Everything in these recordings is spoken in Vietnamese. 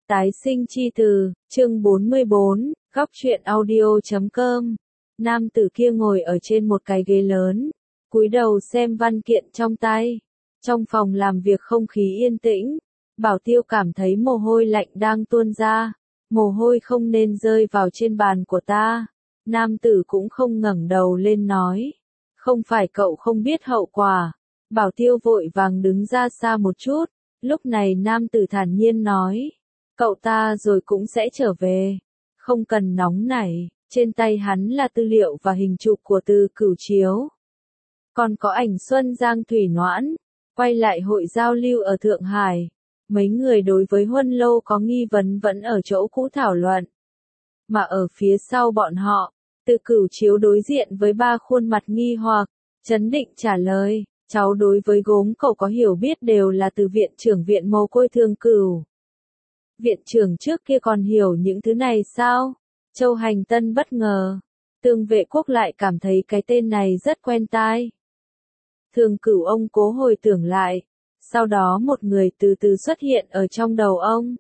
Tái sinh chi từ, chương 44, góc truyện audio.com. Nam tử kia ngồi ở trên một cái ghế lớn, cúi đầu xem văn kiện trong tay. Trong phòng làm việc không khí yên tĩnh, Bảo Tiêu cảm thấy mồ hôi lạnh đang tuôn ra. Mồ hôi không nên rơi vào trên bàn của ta. Nam tử cũng không ngẩng đầu lên nói. Không phải cậu không biết hậu quả. Bảo Tiêu vội vàng đứng ra xa một chút. Lúc này nam tử thản nhiên nói. Cậu ta rồi cũng sẽ trở về. Không cần nóng nảy, trên tay hắn là tư liệu và hình chụp của Từ Cửu Chiếu. Còn có ảnh Xuân Giang Thủy Noãn, quay lại hội giao lưu ở Thượng Hải. Mấy người đối với Huân Lâu có nghi vấn vẫn ở chỗ cũ thảo luận. Mà ở phía sau bọn họ, Từ Cửu Chiếu đối diện với ba khuôn mặt nghi hoặc, trấn định trả lời, cháu đối với gốm cậu có hiểu biết đều là từ viện trưởng viện mồ côi Thường Cửu. Viện trưởng trước kia còn hiểu những thứ này sao? Châu Hành Tân bất ngờ. Tương Vệ Quốc lại cảm thấy cái tên này rất quen tai. Thường Cửu ông cố hồi tưởng lại. Sau đó một người từ từ xuất hiện ở trong đầu ông.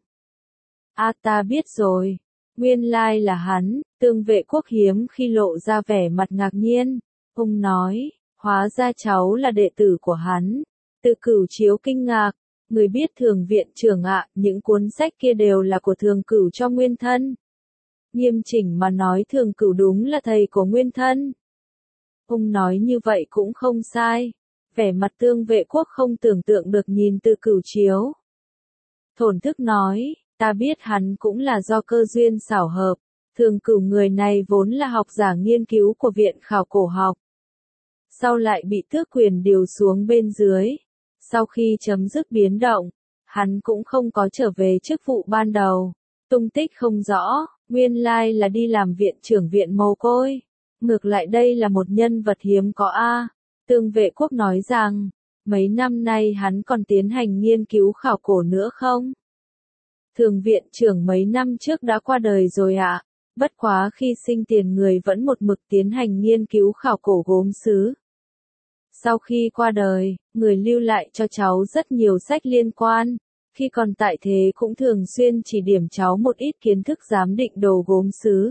Ta biết rồi. Nguyên lai là hắn. Tương Vệ Quốc hiếm khi lộ ra vẻ mặt ngạc nhiên. Ông nói, hóa ra cháu là đệ tử của hắn. Từ Cửu Chiếu kinh ngạc. Người biết Thường viện trưởng ạ, những cuốn sách kia đều là của Thường Cửu cho Nguyên Thân. Nghiêm chỉnh mà nói Thường Cửu đúng là thầy của Nguyên Thân. Ông nói như vậy cũng không sai. Vẻ mặt Tương Vệ Quốc không tưởng tượng được nhìn Từ Cửu Chiếu. Thổn thức nói, ta biết hắn cũng là do cơ duyên xảo hợp. Thường Cửu người này vốn là học giả nghiên cứu của Viện Khảo Cổ Học. Sau lại bị tước quyền điều xuống bên dưới. Sau khi chấm dứt biến động, hắn cũng không có trở về chức vụ ban đầu. Tung tích không rõ, nguyên lai là đi làm viện trưởng viện mồ côi. Ngược lại đây là một nhân vật hiếm có a. Tương Vệ Quốc nói rằng, mấy năm nay hắn còn tiến hành nghiên cứu khảo cổ nữa không? Thường viện trưởng mấy năm trước đã qua đời rồi ạ. Bất quá khi sinh tiền người vẫn một mực tiến hành nghiên cứu khảo cổ gốm sứ. Sau khi qua đời, người lưu lại cho cháu rất nhiều sách liên quan. Khi còn tại thế cũng thường xuyên chỉ điểm cháu một ít kiến thức giám định đồ gốm sứ.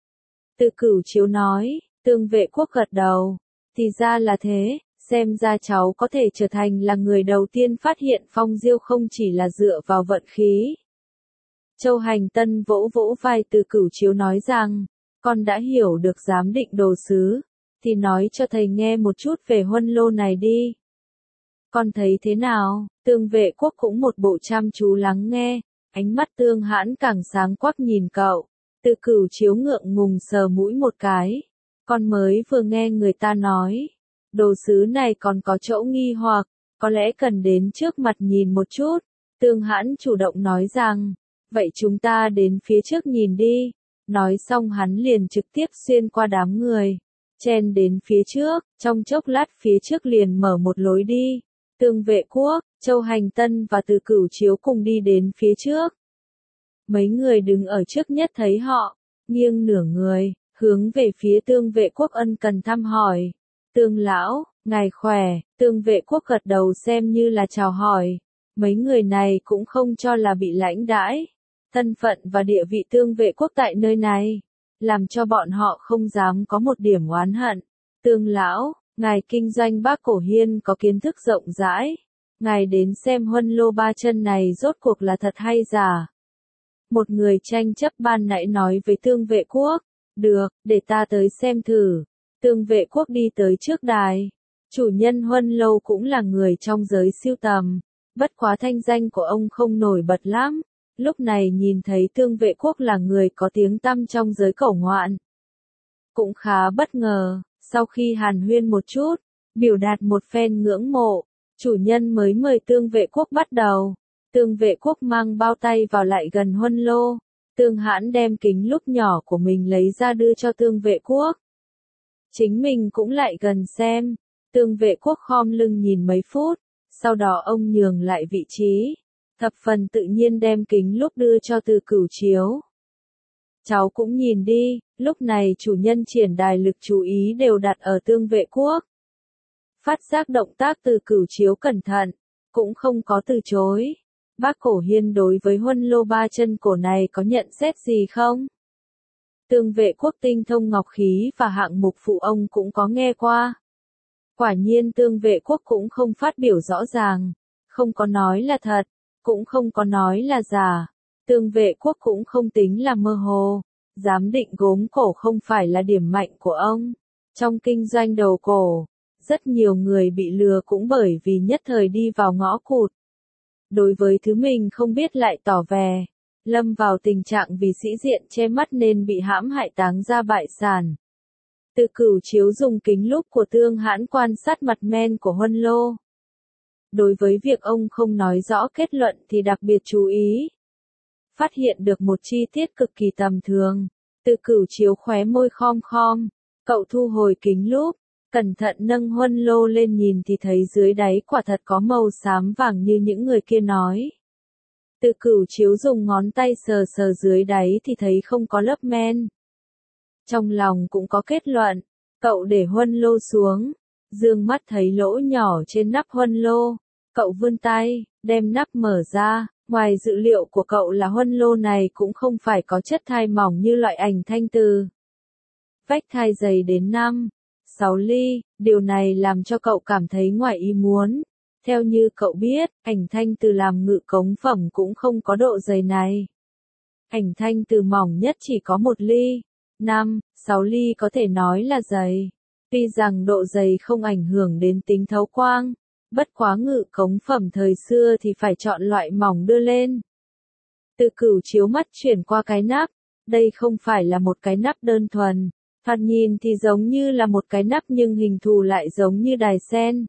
Từ Cửu Chiếu nói, Tương Vệ Quốc gật đầu. Thì ra là thế, xem ra cháu có thể trở thành là người đầu tiên phát hiện phong diêu không chỉ là dựa vào vận khí. Châu Hành Tân vỗ vỗ vai Từ Cửu Chiếu nói rằng, con đã hiểu được giám định đồ sứ. Thì nói cho thầy nghe một chút về Huân Lô này đi. Con thấy thế nào? Tương Vệ Quốc cũng một bộ chăm chú lắng nghe, ánh mắt Tương Hãn càng sáng quắc nhìn cậu. Từ Cửu Chiếu ngượng ngùng sờ mũi một cái. Con mới vừa nghe người ta nói, đồ sứ này còn có chỗ nghi hoặc, có lẽ cần đến trước mặt nhìn một chút. Tương Hãn chủ động nói rằng, vậy chúng ta đến phía trước nhìn đi. Nói xong hắn liền trực tiếp xuyên qua đám người. Chen đến phía trước, trong chốc lát phía trước liền mở một lối đi. Tương Vệ Quốc, Châu Hành Tân và Từ Cửu Chiếu cùng đi đến phía trước. Mấy người đứng ở trước nhất thấy họ, nghiêng nửa người, hướng về phía Tương Vệ Quốc ân cần thăm hỏi. Tương lão, ngài khỏe, Tương Vệ Quốc gật đầu xem như là chào hỏi. Mấy người này cũng không cho là bị lãnh đãi. Thân phận và địa vị Tương Vệ Quốc tại nơi này làm cho bọn họ không dám có một điểm oán hận. Tương lão, ngài kinh doanh Bác Cổ Hiên có kiến thức rộng rãi. Ngài đến xem Huân Lô ba chân này rốt cuộc là thật hay giả. Một người tranh chấp ban nãy nói với Tương Vệ Quốc. Được, để ta tới xem thử. Tương Vệ Quốc đi tới trước đài. Chủ nhân Huân Lô cũng là người trong giới sưu tầm. Bất quá thanh danh của ông không nổi bật lắm. Lúc này nhìn thấy Tương Vệ Quốc là người có tiếng tăm trong giới cổ ngoạn. Cũng khá bất ngờ, sau khi hàn huyên một chút, biểu đạt một phen ngưỡng mộ, chủ nhân mới mời Tương Vệ Quốc bắt đầu. Tương Vệ Quốc mang bao tay vào lại gần Huân Lô. Tương Hãn đem kính lúp nhỏ của mình lấy ra đưa cho Tương Vệ Quốc. Chính mình cũng lại gần xem. Tương Vệ Quốc khom lưng nhìn mấy phút, sau đó ông nhường lại vị trí. Thập phần tự nhiên đem kính lúp đưa cho Từ Cửu Chiếu. Cháu cũng nhìn đi, lúc này chủ nhân triển đài lực chú ý đều đặt ở Tương Vệ Quốc. Phát giác động tác Từ Cửu Chiếu cẩn thận, cũng không có từ chối. Bác Cổ Hiên đối với Huân Lô ba chân cổ này có nhận xét gì không? Tương Vệ Quốc tinh thông ngọc khí và hạng mục phụ ông cũng có nghe qua. Quả nhiên Tương Vệ Quốc cũng không phát biểu rõ ràng, không có nói là thật, cũng không có nói là giả. Tương Vệ Quốc cũng không tính là mơ hồ, giám định gốm cổ không phải là điểm mạnh của ông. Trong kinh doanh đầu cổ, rất nhiều người bị lừa cũng bởi vì nhất thời đi vào ngõ cụt. Đối với thứ mình không biết lại tỏ vẻ, lâm vào tình trạng vì sĩ diện che mắt nên bị hãm hại táng ra bại sản. Từ Cửu Chiếu dùng kính lúp của Tương Hãn quan sát mặt men của Huân Lô. Đối với việc ông không nói rõ kết luận thì đặc biệt chú ý. Phát hiện được một chi tiết cực kỳ tầm thường. Từ Cửu Chiếu khóe môi khom khom, cậu thu hồi kính lúp, cẩn thận nâng Huân Lô lên nhìn thì thấy dưới đáy quả thật có màu xám vàng như những người kia nói. Từ Cửu Chiếu dùng ngón tay sờ sờ dưới đáy thì thấy không có lớp men. Trong lòng cũng có kết luận, cậu để Huân Lô xuống, dương mắt thấy lỗ nhỏ trên nắp Huân Lô, cậu vươn tay, đem nắp mở ra, ngoài dự liệu của cậu là Huân Lô này cũng không phải có chất thai mỏng như loại ảnh thanh từ. Vách thai dày đến 5-6 ly, điều này làm cho cậu cảm thấy ngoài ý muốn. Theo như cậu biết, ảnh thanh từ làm ngự cống phẩm cũng không có độ dày này. Ảnh thanh từ mỏng nhất chỉ có 1 ly. 5-6 ly có thể nói là dày. Tuy rằng độ dày không ảnh hưởng đến tính thấu quang, bất quá ngự cống phẩm thời xưa thì phải chọn loại mỏng đưa lên. Từ Cửu Chiếu mắt chuyển qua cái nắp, đây không phải là một cái nắp đơn thuần, thoạt nhìn thì giống như là một cái nắp nhưng hình thù lại giống như đài sen.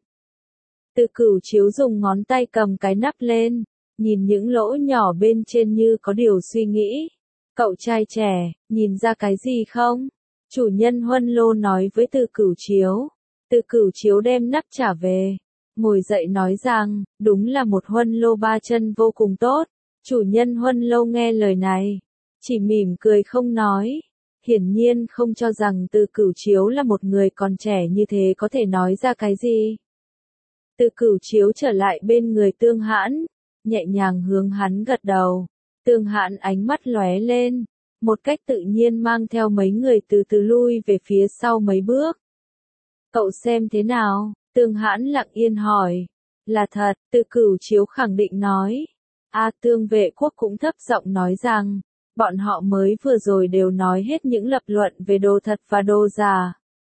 Từ Cửu Chiếu dùng ngón tay cầm cái nắp lên, nhìn những lỗ nhỏ bên trên như có điều suy nghĩ. Cậu trai trẻ, nhìn ra cái gì không? Chủ nhân Huân Lô nói với Từ Cửu Chiếu. Từ Cửu Chiếu đem nắp trả về, ngồi dậy nói rằng, đúng là một Huân Lô ba chân vô cùng tốt. Chủ nhân Huân Lô nghe lời này, chỉ mỉm cười không nói. Hiển nhiên không cho rằng Từ Cửu Chiếu là một người còn trẻ như thế có thể nói ra cái gì. Từ Cửu Chiếu trở lại bên người Tương Hãn, nhẹ nhàng hướng hắn gật đầu. Tương Hãn ánh mắt lóe lên, một cách tự nhiên mang theo mấy người từ từ lui về phía sau mấy bước. Cậu xem thế nào? Tương Hãn lặng yên hỏi. Là thật, Từ Cửu Chiếu khẳng định nói. Tương Vệ Quốc cũng thấp giọng nói rằng, bọn họ mới vừa rồi đều nói hết những lập luận về đồ thật và đồ giả.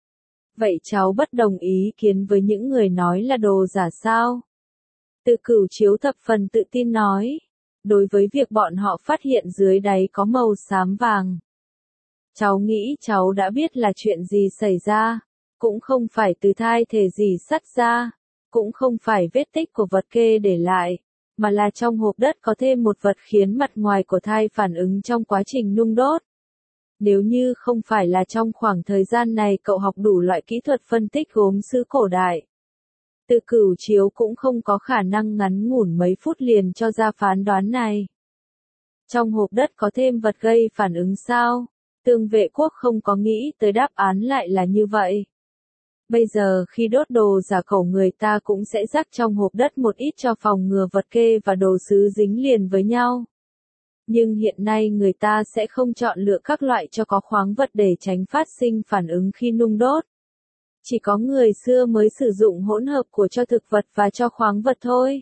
Vậy cháu bất đồng ý kiến với những người nói là đồ giả sao? Từ Cửu Chiếu thập phần tự tin nói. Đối với việc bọn họ phát hiện dưới đáy có màu xám vàng, cháu nghĩ cháu đã biết là chuyện gì xảy ra, cũng không phải từ thai thể gì sắt ra, cũng không phải vết tích của vật kê để lại, mà là trong hộp đất có thêm một vật khiến mặt ngoài của thai phản ứng trong quá trình nung đốt. Nếu như không phải là trong khoảng thời gian này cậu học đủ loại kỹ thuật phân tích gốm sứ cổ đại, Từ Cửu Chiếu cũng không có khả năng ngắn ngủn mấy phút liền cho ra phán đoán này. Trong hộp đất có thêm vật gây phản ứng sao? Tương Vệ Quốc không có nghĩ tới đáp án lại là như vậy. Bây giờ khi đốt đồ giả cổ người ta cũng sẽ rắc trong hộp đất một ít cho phòng ngừa vật kê và đồ sứ dính liền với nhau. Nhưng hiện nay người ta sẽ không chọn lựa các loại cho có khoáng vật để tránh phát sinh phản ứng khi nung đốt. Chỉ có người xưa mới sử dụng hỗn hợp của cho thực vật và cho khoáng vật thôi.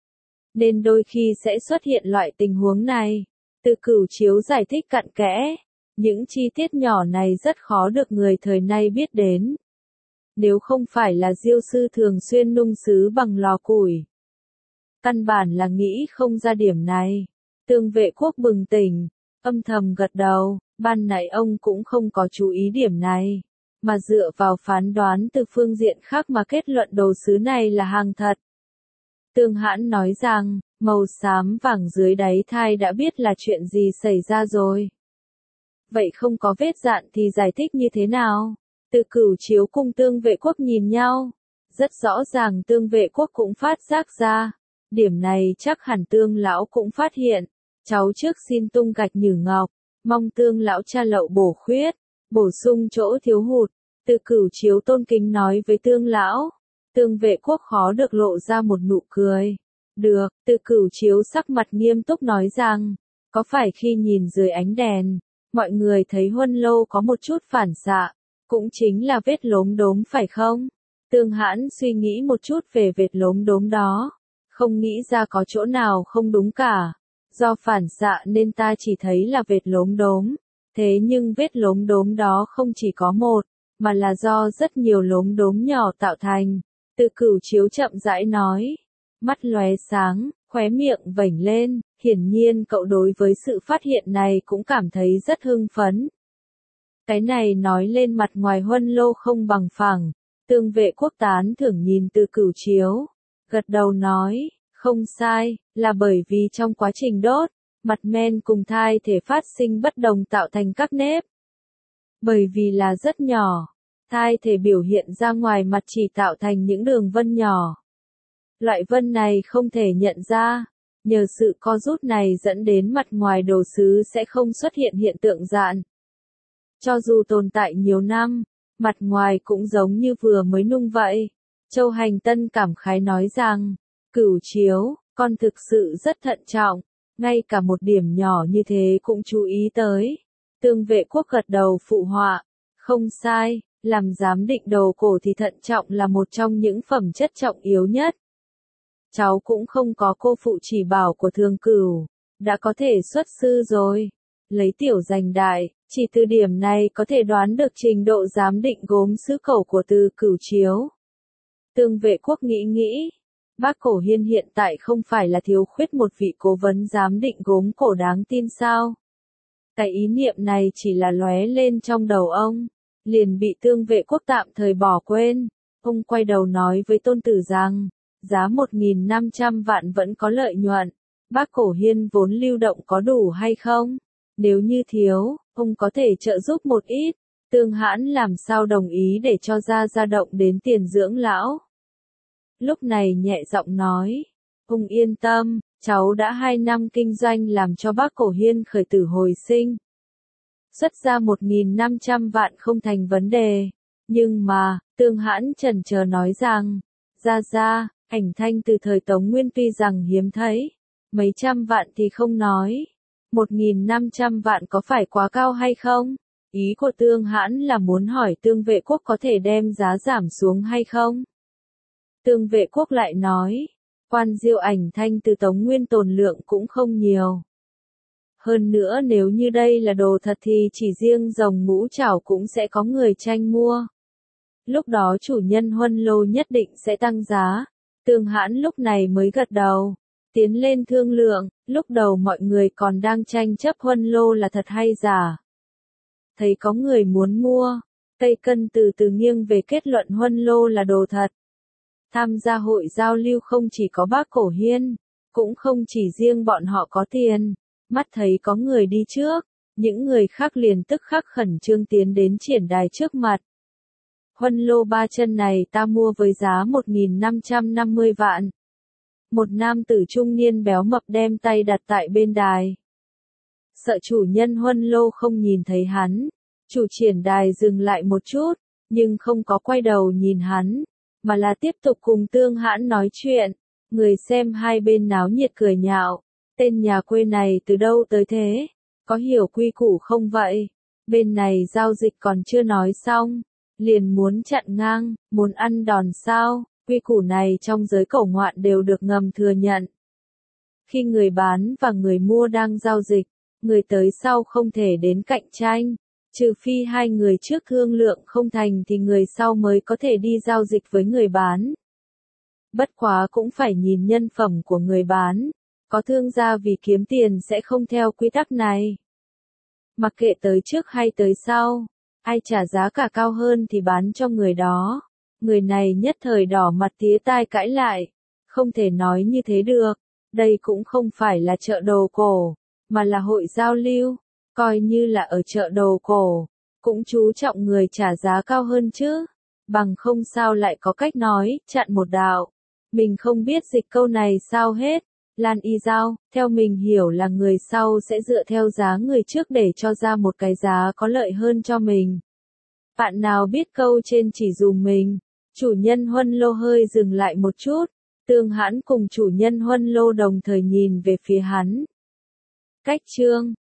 Nên đôi khi sẽ xuất hiện loại tình huống này. Từ Cửu Chiếu giải thích cặn kẽ. Những chi tiết nhỏ này rất khó được người thời nay biết đến. Nếu không phải là diêu sư thường xuyên nung sứ bằng lò củi, căn bản là nghĩ không ra điểm này. Tương Vệ Quốc bừng tỉnh, âm thầm gật đầu, ban nãy ông cũng không có chú ý điểm này, mà dựa vào phán đoán từ phương diện khác mà kết luận đồ sứ này là hàng thật. Tương Hãn nói rằng, màu xám vàng dưới đáy thai đã biết là chuyện gì xảy ra rồi. Vậy không có vết dạn thì giải thích như thế nào? Từ Cửu Chiếu cùng Tương Vệ Quốc nhìn nhau. Rất rõ ràng Tương Vệ Quốc cũng phát giác ra. Điểm này chắc hẳn Tương lão cũng phát hiện. Cháu trước xin tung gạch nhử ngọc, mong Tương lão tra lậu bổ khuyết, bổ sung chỗ thiếu hụt. Từ Cửu Chiếu tôn kính nói với Tương lão. Tương Vệ Quốc khó được lộ ra một nụ cười. Được, Từ Cửu Chiếu sắc mặt nghiêm túc nói rằng, có phải khi nhìn dưới ánh đèn, mọi người thấy Huân Lô có một chút phản xạ, cũng chính là vết lốm đốm phải không? Tương Hãn suy nghĩ một chút về vết lốm đốm đó, không nghĩ ra có chỗ nào không đúng cả. Do phản xạ nên ta chỉ thấy là vết lốm đốm, thế nhưng vết lốm đốm đó không chỉ có một, mà là do rất nhiều lốm đốm nhỏ tạo thành. Từ Cửu Chiếu chậm rãi nói, mắt lóe sáng, khóe miệng vểnh lên, hiển nhiên cậu đối với sự phát hiện này cũng cảm thấy rất hưng phấn. Cái này nói lên mặt ngoài Huân Lô không bằng phẳng. Tương Vệ Quốc tán thưởng nhìn Từ Cửu Chiếu, gật đầu nói, không sai, là bởi vì trong quá trình đốt, mặt men cùng thai thể phát sinh bất đồng tạo thành các nếp. Bởi vì là rất nhỏ, thai thể biểu hiện ra ngoài mặt chỉ tạo thành những đường vân nhỏ. Loại vân này không thể nhận ra, nhờ sự co rút này dẫn đến mặt ngoài đồ sứ sẽ không xuất hiện hiện tượng rạn. Cho dù tồn tại nhiều năm, mặt ngoài cũng giống như vừa mới nung vậy. Châu Hành Tân cảm khái nói rằng, Cửu Chiếu, con thực sự rất thận trọng, ngay cả một điểm nhỏ như thế cũng chú ý tới. Tương Vệ Quốc gật đầu phụ họa, không sai, làm giám định đồ cổ thì thận trọng là một trong những phẩm chất trọng yếu nhất. Cháu cũng không có cô phụ chỉ bảo của Thường Cửu, đã có thể xuất sư rồi. Lấy tiểu giành đại, chỉ từ điểm này có thể đoán được trình độ giám định gốm sứ cổ của Từ Cửu Chiếu. Tương Vệ Quốc nghĩ, Bác Cổ Hiên hiện tại không phải là thiếu khuyết một vị cố vấn giám định gốm cổ đáng tin sao? Cái ý niệm này chỉ là lóe lên trong đầu ông, liền bị Tương Vệ Quốc tạm thời bỏ quên. Ông quay đầu nói với Tôn Tử rằng, giá 1.500 vạn vẫn có lợi nhuận, Bác Cổ Hiên vốn lưu động có đủ hay không? Nếu như thiếu, ông có thể trợ giúp một ít. Tương Hãn làm sao đồng ý để cho ra động đến tiền dưỡng lão. Lúc này nhẹ giọng nói, ông yên tâm, cháu đã 2 năm kinh doanh làm cho Bác Cổ Hiên khởi tử hồi sinh. Xuất ra 1.500 vạn không thành vấn đề. Nhưng mà, Tương Hãn chần chờ nói rằng, ra, ảnh thanh từ thời Tống Nguyên tuy rằng hiếm thấy, mấy trăm vạn thì không nói. 1.500 vạn có phải quá cao hay không? Ý của Tương Hãn là muốn hỏi Tương Vệ Quốc có thể đem giá giảm xuống hay không? Tương Vệ Quốc lại nói, quan diệu ảnh thanh từ Tống Nguyên tồn lượng cũng không nhiều. Hơn nữa nếu như đây là đồ thật thì chỉ riêng rồng ngũ trảo cũng sẽ có người tranh mua. Lúc đó chủ nhân Huân Lô nhất định sẽ tăng giá. Tương Hãn lúc này mới gật đầu, tiến lên thương lượng. Lúc đầu mọi người còn đang tranh chấp Huân Lô là thật hay giả. Thấy có người muốn mua, Tây Cân từ từ nghiêng về kết luận Huân Lô là đồ thật. Tham gia hội giao lưu không chỉ có Bác Cổ Hiên, cũng không chỉ riêng bọn họ có tiền. Mắt thấy có người đi trước, những người khác liền tức khắc khẩn trương tiến đến triển đài trước mặt. Huân Lô 3 chân này ta mua với giá 1.550 vạn. Một nam tử trung niên béo mập đem tay đặt tại bên đài. Sợ chủ nhân Huân Lô không nhìn thấy hắn, chủ triển đài dừng lại một chút, nhưng không có quay đầu nhìn hắn, mà là tiếp tục cùng Tương Hãn nói chuyện. Người xem hai bên náo nhiệt cười nhạo, tên nhà quê này từ đâu tới thế, có hiểu quy củ không vậy? Bên này giao dịch còn chưa nói xong, liền muốn chặn ngang, muốn ăn đòn sao? Quy củ này trong giới cổ ngoạn đều được ngầm thừa nhận. Khi người bán và người mua đang giao dịch, người tới sau không thể đến cạnh tranh, trừ phi hai người trước thương lượng không thành thì người sau mới có thể đi giao dịch với người bán. Bất quá cũng phải nhìn nhân phẩm của người bán, có thương gia vì kiếm tiền sẽ không theo quy tắc này. Mặc kệ tới trước hay tới sau, ai trả giá cả cao hơn thì bán cho người đó. Người này nhất thời đỏ mặt tía tai cãi lại, không thể nói như thế được, đây cũng không phải là chợ đồ cổ, mà là hội giao lưu, coi như là ở chợ đồ cổ, cũng chú trọng người trả giá cao hơn chứ, bằng không sao lại có cách nói, chặn một đạo. Mình không biết dịch câu này sao hết. Lan Y Giao, theo mình hiểu là người sau sẽ dựa theo giá người trước để cho ra một cái giá có lợi hơn cho mình. Bạn nào biết câu trên chỉ dùm mình? Chủ nhân Huân Lô hơi dừng lại một chút, Tương Hãn cùng chủ nhân Huân Lô đồng thời nhìn về phía hắn. Cách chương